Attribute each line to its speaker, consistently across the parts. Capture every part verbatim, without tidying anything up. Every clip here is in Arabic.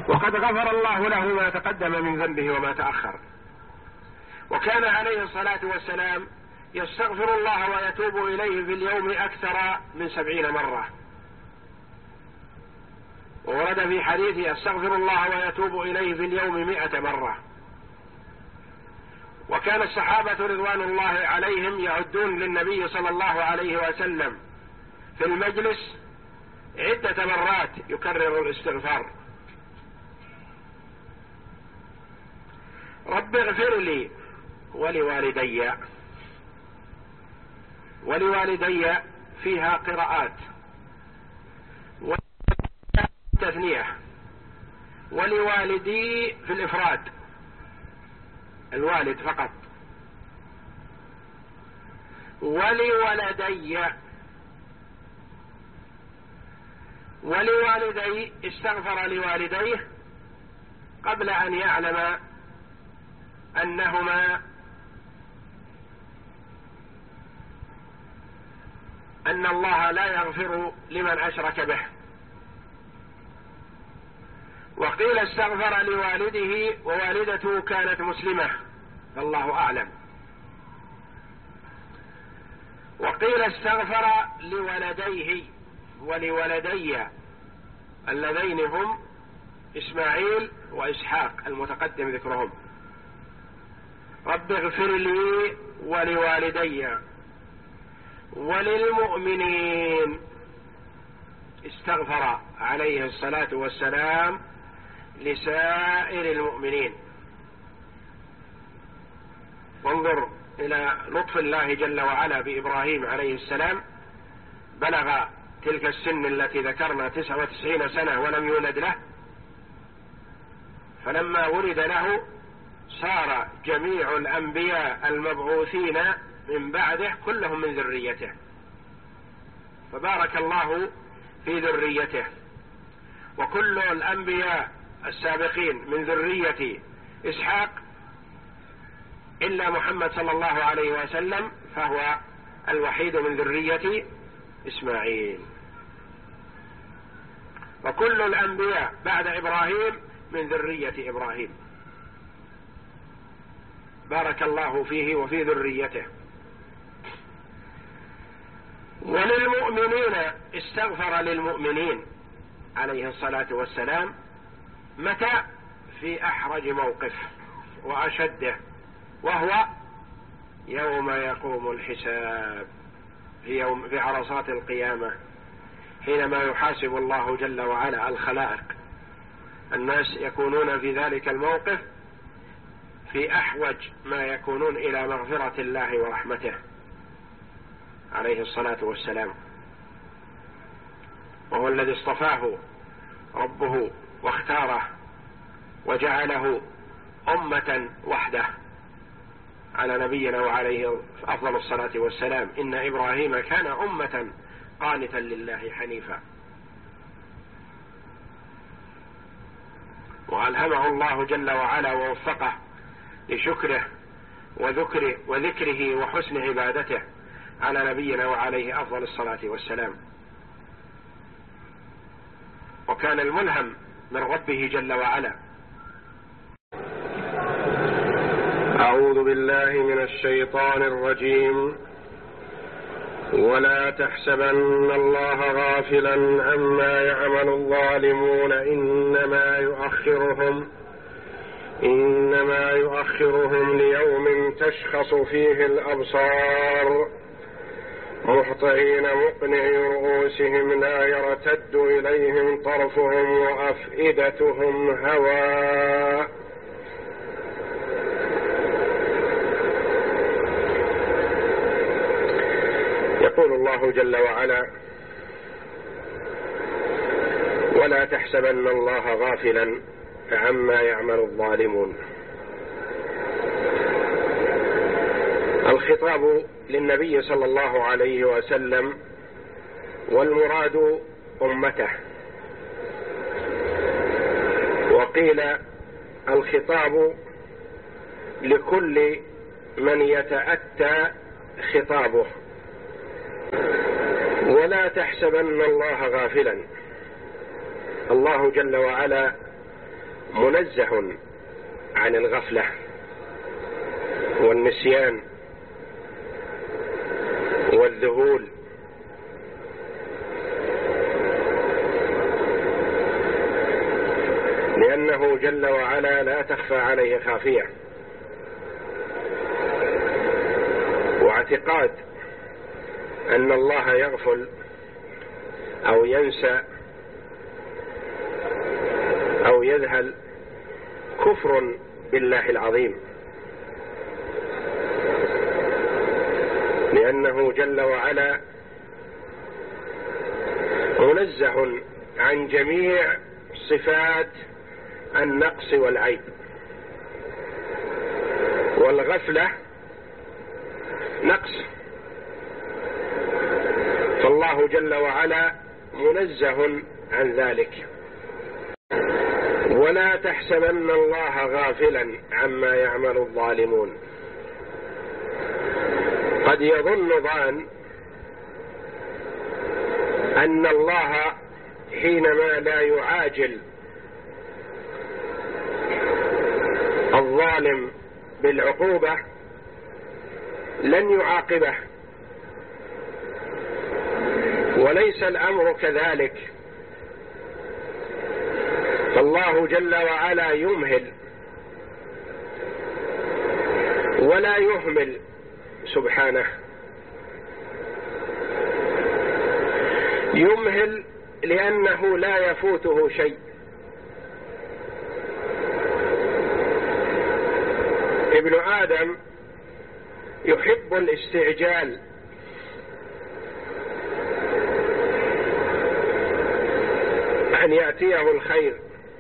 Speaker 1: وقد غفر الله له ما تقدم من ذنبه وما تأخر. وكان عليه الصلاة والسلام يستغفر الله ويتوب إليه في اليوم أكثر من سبعين مرة، وورد في حديث يستغفر الله ويتوب إليه في اليوم مئة مرة. وكان الصحابة رضوان الله عليهم يعدون للنبي صلى الله عليه وسلم في المجلس عدة مرات يكرر الاستغفار. رب اغفر لي ولوالدي، ولوالدي فيها قراءات والتثنية، ولوالدي في الإفراد الوالد فقط، ولولدي. ولوالدي استغفر لوالديه قبل أن يعلم أنهما أن الله لا يغفر لمن أشرك به. وقيل استغفر لوالده ووالدته كانت مسلمة فالله أعلم. وقيل استغفر لولديه ولولدي اللذين هم إسماعيل وإسحاق المتقدم ذكرهم. رب اغفر لي ولوالدي وللمؤمنين. استغفر عليه الصلاة والسلام لسائر المؤمنين. وانظر إلى لطف الله جل وعلا بإبراهيم عليه السلام، بلغ تلك السن التي ذكرنا تسعة وتسعين سنة ولم يولد له، فلما ولد له صار جميع الأنبياء المبعوثين من بعده كلهم من ذريته، فبارك الله في ذريته. وكل الأنبياء السابقين من ذرية إسحاق إلا محمد صلى الله عليه وسلم فهو الوحيد من ذرية إسماعيل. وكل الأنبياء بعد إبراهيم من ذرية إبراهيم، بارك الله فيه وفي ذريته. وللمؤمنين استغفر للمؤمنين عليه الصلاة والسلام. متى؟ في أحرج موقف وأشده، وهو يوم يقوم الحساب، في يوم في عرصات القيامة، حينما يحاسب الله جل وعلا الخلائق. الناس يكونون في ذلك الموقف في أحوج ما يكونون إلى مغفرة الله ورحمته عليه الصلاة والسلام، وهو الذي اصطفاه ربه واختاره وجعله أمة وحده على نبينا وعليه أفضل الصلاة والسلام. إن إبراهيم كان أمة قانتا لله حنيفا. وألهمه الله جل وعلا ووفقه لشكره وذكره وذكره وحسن عبادته على نبينا وعليه أفضل الصلاة والسلام. وكان الملهم من ربه جل وعلا. أعوذ بالله من الشيطان الرجيم. ولا تحسبن الله غافلا عما يعمل الظالمون إنما يؤخرهم إنما يؤخرهم ليوم تشخص فيه الأبصار مهطعين مقنعي رؤوسهم لا يرتد إليهم طرفهم وأفئدتهم هواء. يقول الله جل وعلا: ولا تحسبن الله غافلا عما يعمل الظالمون. الخطاب للنبي صلى الله عليه وسلم، والمراد أمته. وقيل الخطاب لكل من يتأتى خطابه. ولا تحسبن الله غافلا. الله جل وعلا منزه عن الغفلة والنسيان والذهول، لأنه جل وعلا لا تخفى عليه خافية. واعتقاد أن الله يغفل أو ينسى أو يذهل كفر بالله العظيم، لأنه جل وعلا منزه عن جميع صفات النقص والعيب، والغفلة نقص، فالله جل وعلا منزه عن ذلك. ولا تحسبن الله غافلا عما يعمل الظالمون. قد يظن ظان أن الله حينما لا يعاجل الظالم بالعقوبة لن يعاقبه، وليس الأمر كذلك، فالله جل وعلا يمهل ولا يهمل سبحانه. يمهل لأنه لا يفوته شيء، ابن آدم يحب الاستعجال، أن يأتيه الخير،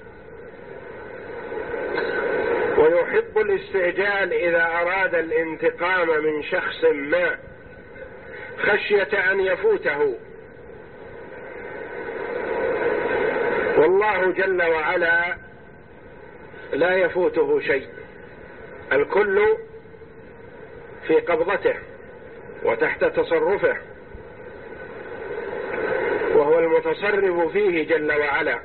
Speaker 1: ويحب الاستعجال إذا أراد الانتقام من شخص ما خشية أن يفوته. والله جل وعلا لا يفوته شيء، الكل في قبضته وتحت تصرفه، وهو المتصرف فيه جل وعلا.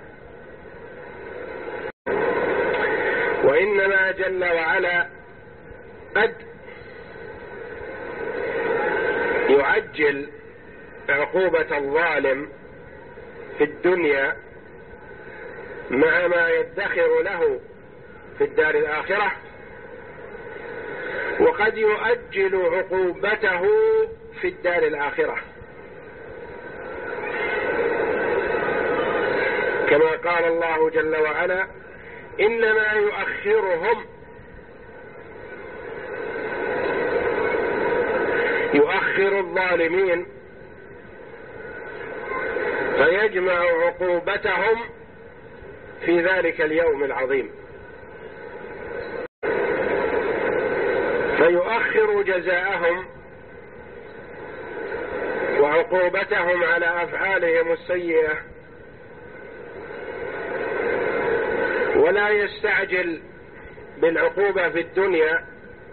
Speaker 1: وإنما جل وعلا قد يعجل عقوبة الظالم في الدنيا مع ما يدخر له في الدار الآخرة، وقد يؤجل عقوبته في الدار الآخرة، كما قال الله جل وعلا: إنما يؤخرهم يؤخر الظالمين فيجمع عقوبتهم في ذلك اليوم العظيم، فيؤخر جزاءهم وعقوبتهم على أفعالهم السيئة، ولا يستعجل بالعقوبة في الدنيا،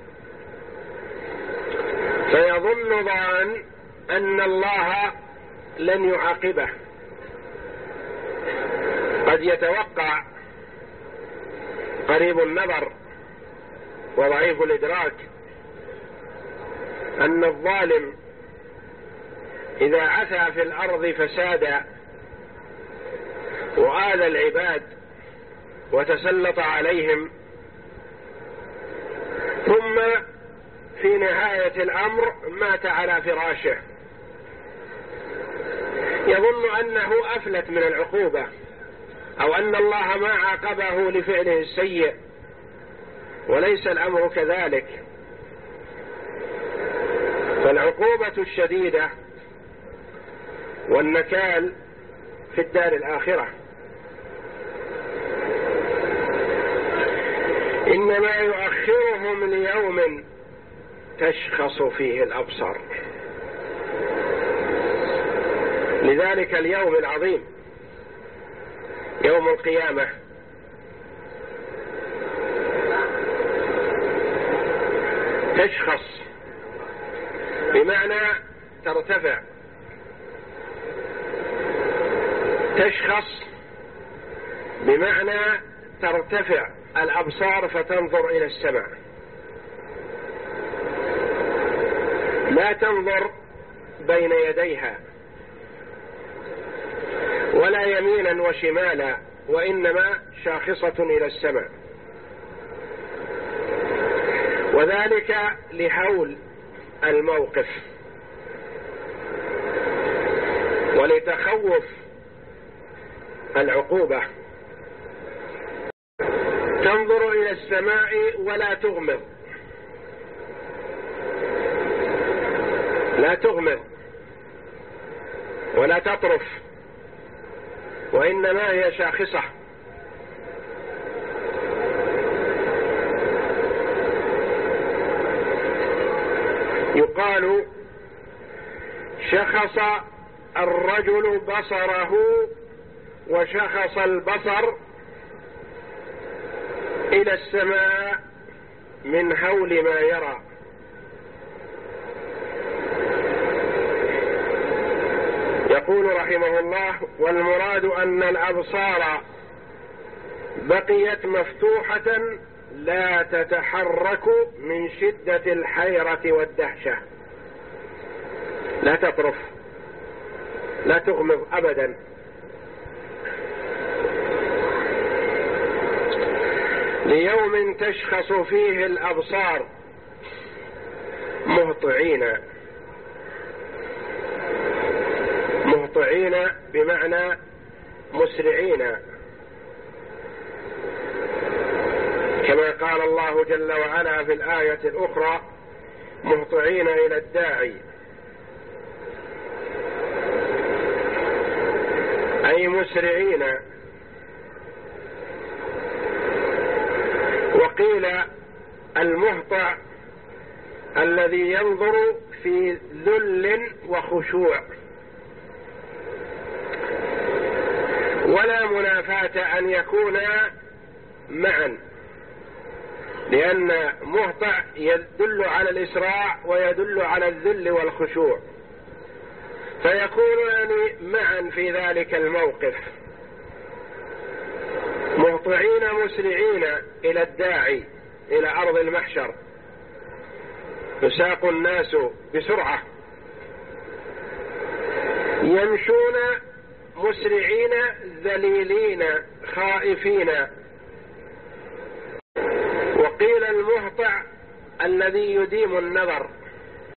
Speaker 1: فيظن ظان أن الله لن يعاقبه. قد يتوقع قريب النظر وضعيف الإدراك أن الظالم إذا عثى في الأرض فسادا وآذى العباد وتسلط عليهم، ثم في نهاية الأمر مات على فراشه، يظن أنه أفلت من العقوبة، أو أن الله ما عاقبه لفعله السيء، وليس الأمر كذلك. فالعقوبة الشديدة والنكال في الدار الآخرة، إنما يؤخرهم ليوم تشخص فيه الأبصار، لذلك اليوم العظيم يوم القيامة. تشخص بمعنى ترتفع، تشخص بمعنى ترتفع الأبصار فتنظر إلى السماء، لا تنظر بين يديها ولا يمينا وشمالا، وإنما شاخصة إلى السماء، وذلك لهول الموقف ولتخوف العقوبة. تنظر إلى السماء ولا تغمض، لا تغمض ولا تطرف، وإنما هي شاخصة. يقال شخص الرجل بصره وشخص البصر إلى السماء من هول ما يرى. يقول رحمه الله: والمراد أن الأبصار بقيت مفتوحة لا تتحرك من شدة الحيرة والدهشة، لا تطرف لا تغمض أبدا. ليوم تشخص فيه الأبصار مهطعين، مهطعين بمعنى مسرعين، كما قال الله جل وعلا في الآية الأخرى: مهطعين إلى الداعي، أي مسرعين. وقيل المهطع الذي ينظر في ذل وخشوع، ولا منافاة أن يكونا معا، لأن مهطع يدل على الإسراع ويدل على الذل والخشوع، فيكونان معا في ذلك الموقف، مهطعين مسرعين إلى الداعي، إلى أرض المحشر، يساق الناس بسرعة، يمشون مسرعين ذليلين خائفين. وقيل المهطع الذي يديم النظر،